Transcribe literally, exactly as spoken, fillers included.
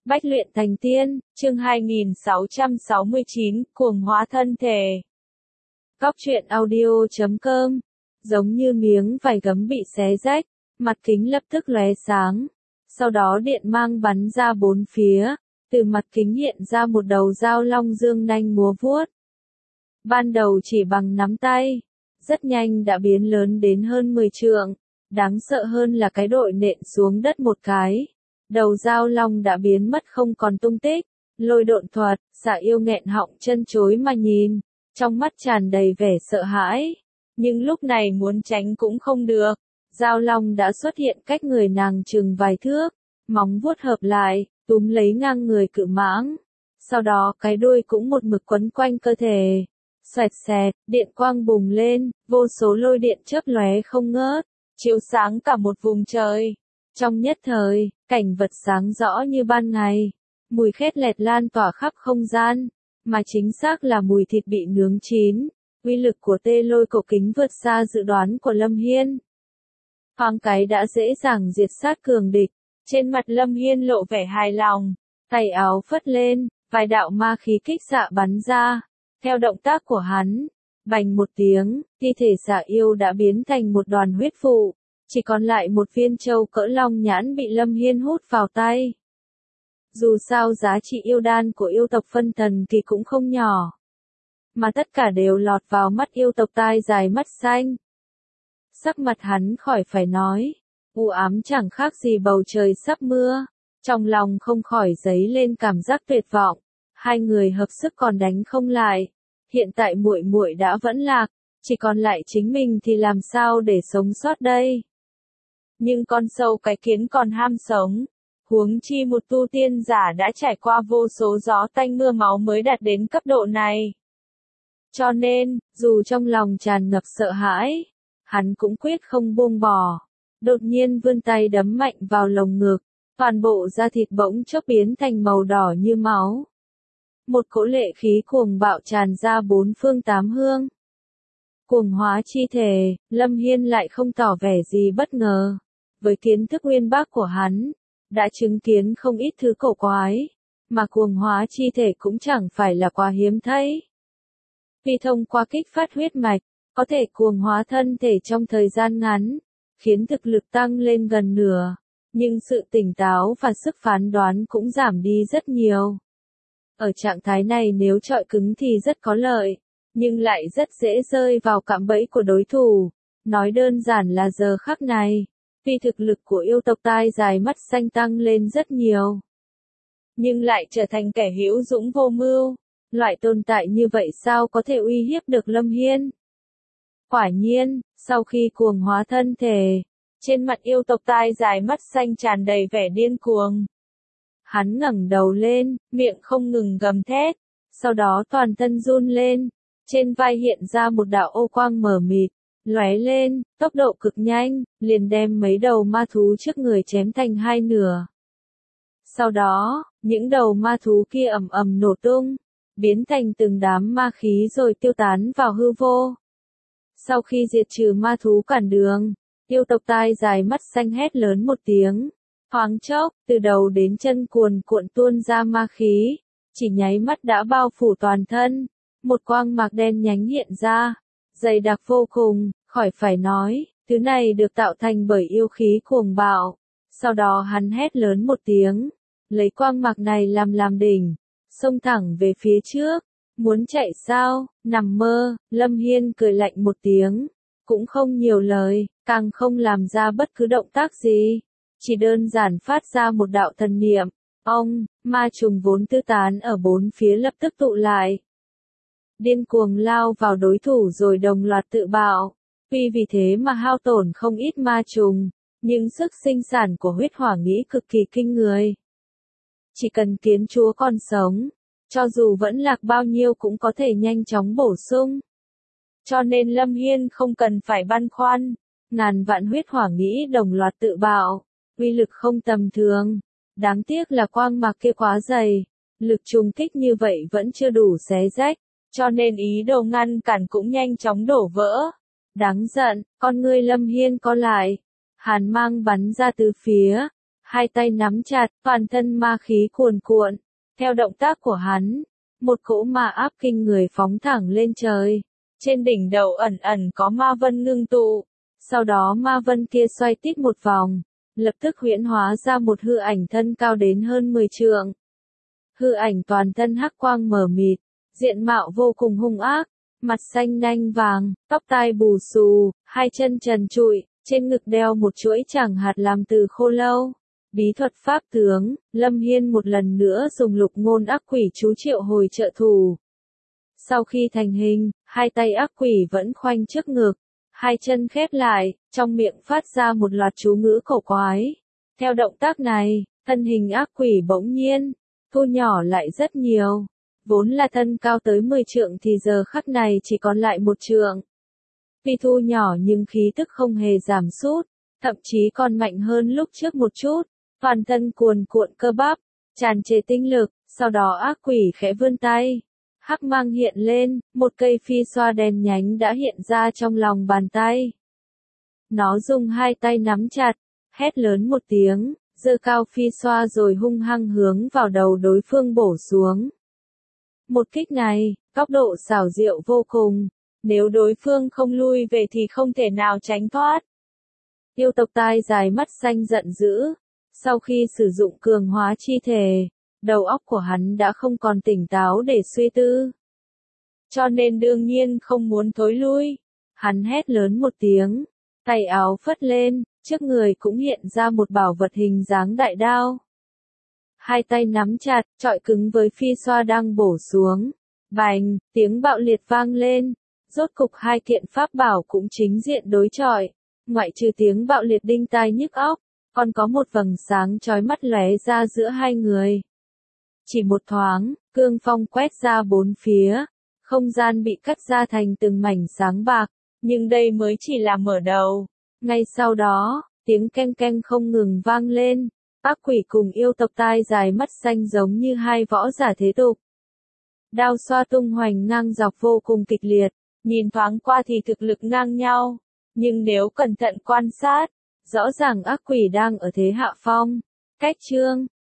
Bách luyện thành tiên, chương hai nghìn sáu trăm sáu mươi chín, cuồng hóa thân thể. Góc truyện audio chấm com. Giống như miếng vải gấm bị xé rách, mặt kính lập tức lóe sáng. Sau đó điện mang bắn ra bốn phía, từ mặt kính hiện ra một đầu dao long dương nanh múa vuốt. Ban đầu chỉ bằng nắm tay, rất nhanh đã biến lớn đến hơn mười trượng. Đáng sợ hơn là cái đội nện xuống đất một cái. Đầu dao long đã biến mất không còn tung tích. Lôi độn thuật, Dạ Yêu nghẹn họng chân chối mà nhìn, trong mắt tràn đầy vẻ sợ hãi. Nhưng lúc này muốn tránh cũng không được. Dao long đã xuất hiện cách người nàng chừng vài thước, móng vuốt hợp lại, túm lấy ngang người cự mãng. Sau đó cái đuôi cũng một mực quấn quanh cơ thể. Xoẹt xẹt, điện quang bùng lên, vô số lôi điện chớp lóe không ngớt, chiếu sáng cả một vùng trời. Trong nhất thời, cảnh vật sáng rõ như ban ngày, mùi khét lẹt lan tỏa khắp không gian, mà chính xác là mùi thịt bị nướng chín. Uy lực của tê lôi cổ kính vượt xa dự đoán của Lâm Hiên. Thoáng cái đã dễ dàng diệt sát cường địch, trên mặt Lâm Hiên lộ vẻ hài lòng, tay áo phất lên, vài đạo ma khí kích xạ bắn ra. Theo động tác của hắn, bành một tiếng, thi thể Dạ Yêu đã biến thành một đoàn huyết vụ, chỉ còn lại một viên châu cỡ long nhãn bị Lâm Hiên hút vào tay. Dù sao giá trị yêu đan của yêu tộc phân thần kỳ cũng không nhỏ, mà tất cả đều lọt vào mắt yêu tộc tai dài mắt xanh. Sắc mặt hắn khỏi phải nói, u ám chẳng khác gì bầu trời sắp mưa, trong lòng không khỏi dấy lên cảm giác tuyệt vọng. Hai người hợp sức còn đánh không lại, hiện tại muội muội đã vẫn lạc, chỉ còn lại chính mình thì làm sao để sống sót đây? Nhưng con sâu cái kiến còn ham sống, huống chi một tu tiên giả đã trải qua vô số gió tanh mưa máu mới đạt đến cấp độ này. Cho nên, dù trong lòng tràn ngập sợ hãi, hắn cũng quyết không buông bỏ. Đột nhiên vươn tay đấm mạnh vào lồng ngực, toàn bộ da thịt bỗng chốc biến thành màu đỏ như máu. Một cỗ lệ khí cuồng bạo tràn ra bốn phương tám hướng. Cuồng hóa chi thể, Lâm Hiên lại không tỏ vẻ gì bất ngờ. Với kiến thức uyên bác của hắn, đã chứng kiến không ít thứ cổ quái, mà cuồng hóa chi thể cũng chẳng phải là quá hiếm thấy. Vì thông qua kích phát huyết mạch, có thể cuồng hóa thân thể trong thời gian ngắn, khiến thực lực tăng lên gần nửa, nhưng sự tỉnh táo và sức phán đoán cũng giảm đi rất nhiều. Ở trạng thái này nếu chọi cứng thì rất có lợi, nhưng lại rất dễ rơi vào cạm bẫy của đối thủ. Nói đơn giản là giờ khắc này, vì thực lực của yêu tộc tai dài mắt xanh tăng lên rất nhiều, nhưng lại trở thành kẻ hữu dũng vô mưu. Loại tồn tại như vậy sao có thể uy hiếp được Lâm Hiên? Quả nhiên, sau khi cuồng hóa thân thể, trên mặt yêu tộc tai dài mắt xanh tràn đầy vẻ điên cuồng. Hắn ngẩng đầu lên, miệng không ngừng gầm thét, sau đó toàn thân run lên, trên vai hiện ra một đạo ô quang mờ mịt, lóe lên, tốc độ cực nhanh, liền đem mấy đầu ma thú trước người chém thành hai nửa. Sau đó, những đầu ma thú kia ầm ầm nổ tung, biến thành từng đám ma khí rồi tiêu tán vào hư vô. Sau khi diệt trừ ma thú cản đường, yêu tộc tai dài mắt xanh hét lớn một tiếng. Thoáng chốc, từ đầu đến chân cuồn cuộn tuôn ra ma khí, chỉ nháy mắt đã bao phủ toàn thân. Một quang mạc đen nhánh hiện ra, dày đặc vô cùng, khỏi phải nói, thứ này được tạo thành bởi yêu khí cuồng bạo. Sau đó hắn hét lớn một tiếng, lấy quang mạc này làm làm đỉnh, xông thẳng về phía trước. Muốn chạy sao? Nằm mơ. Lâm Hiên cười lạnh một tiếng, cũng không nhiều lời, càng không làm ra bất cứ động tác gì. Chỉ đơn giản phát ra một đạo thần niệm, ông, ma trùng vốn tứ tán ở bốn phía lập tức tụ lại. Điên cuồng lao vào đối thủ rồi đồng loạt tự bạo, tuy vì thế mà hao tổn không ít ma trùng, nhưng sức sinh sản của huyết hỏa nghĩ cực kỳ kinh người. Chỉ cần kiến chúa còn sống, cho dù vẫn lạc bao nhiêu cũng có thể nhanh chóng bổ sung. Cho nên Lâm Hiên không cần phải băn khoăn, ngàn vạn huyết hỏa nghĩ đồng loạt tự bạo. Uy lực không tầm thường, đáng tiếc là quang mạc kia quá dày, lực trùng kích như vậy vẫn chưa đủ xé rách, cho nên ý đồ ngăn cản cũng nhanh chóng đổ vỡ. Đáng giận, con ngươi Lâm Hiên co lại, hàn mang bắn ra từ phía, hai tay nắm chặt, toàn thân ma khí cuồn cuộn. Theo động tác của hắn, một cỗ ma áp kinh người phóng thẳng lên trời. Trên đỉnh đầu ẩn ẩn có ma vân ngưng tụ. Sau đó ma vân kia xoay tít một vòng, lập tức huyễn hóa ra một hư ảnh thân cao đến hơn mười trượng. Hư ảnh toàn thân hắc quang mờ mịt, diện mạo vô cùng hung ác, mặt xanh nanh vàng, tóc tai bù xù, hai chân trần trụi, trên ngực đeo một chuỗi tràng hạt làm từ khô lâu. Bí thuật pháp tướng, Lâm Hiên một lần nữa dùng lục ngôn ác quỷ chú triệu hồi trợ thủ. Sau khi thành hình, hai tay ác quỷ vẫn khoanh trước ngực, hai chân khép lại, trong miệng phát ra một loạt chú ngữ cổ quái. Theo động tác này, thân hình ác quỷ bỗng nhiên thu nhỏ lại rất nhiều. Vốn là thân cao tới mười trượng thì giờ khắc này chỉ còn lại một trượng. Tuy thu nhỏ nhưng khí tức không hề giảm sút, thậm chí còn mạnh hơn lúc trước một chút. Toàn thân cuồn cuộn cơ bắp, tràn trề tinh lực, sau đó ác quỷ khẽ vươn tay. Hắc mang hiện lên, một cây phi xoa đen nhánh đã hiện ra trong lòng bàn tay. Nó dùng hai tay nắm chặt, hét lớn một tiếng, giơ cao phi xoa rồi hung hăng hướng vào đầu đối phương bổ xuống. Một kích này, góc độ xảo diệu vô cùng, nếu đối phương không lui về thì không thể nào tránh thoát. Yêu tộc tai dài mắt xanh giận dữ, sau khi sử dụng cường hóa chi thể, đầu óc của hắn đã không còn tỉnh táo để suy tư. Cho nên đương nhiên không muốn thối lui. Hắn hét lớn một tiếng, tay áo phất lên, trước người cũng hiện ra một bảo vật hình dáng đại đao. Hai tay nắm chặt, chọi cứng với phi xoa đang bổ xuống. Bành, tiếng bạo liệt vang lên. Rốt cục hai kiện pháp bảo cũng chính diện đối chọi. Ngoại trừ tiếng bạo liệt đinh tai nhức óc, còn có một vầng sáng chói mắt lóe ra giữa hai người. Chỉ một thoáng, cương phong quét ra bốn phía, không gian bị cắt ra thành từng mảnh sáng bạc, nhưng đây mới chỉ là mở đầu. Ngay sau đó, tiếng keng keng không ngừng vang lên, ác quỷ cùng yêu tộc tai dài mắt xanh giống như hai võ giả thế tục. Đao xoa tung hoành ngang dọc vô cùng kịch liệt, nhìn thoáng qua thì thực lực ngang nhau, nhưng nếu cẩn thận quan sát, rõ ràng ác quỷ đang ở thế hạ phong. Cách chương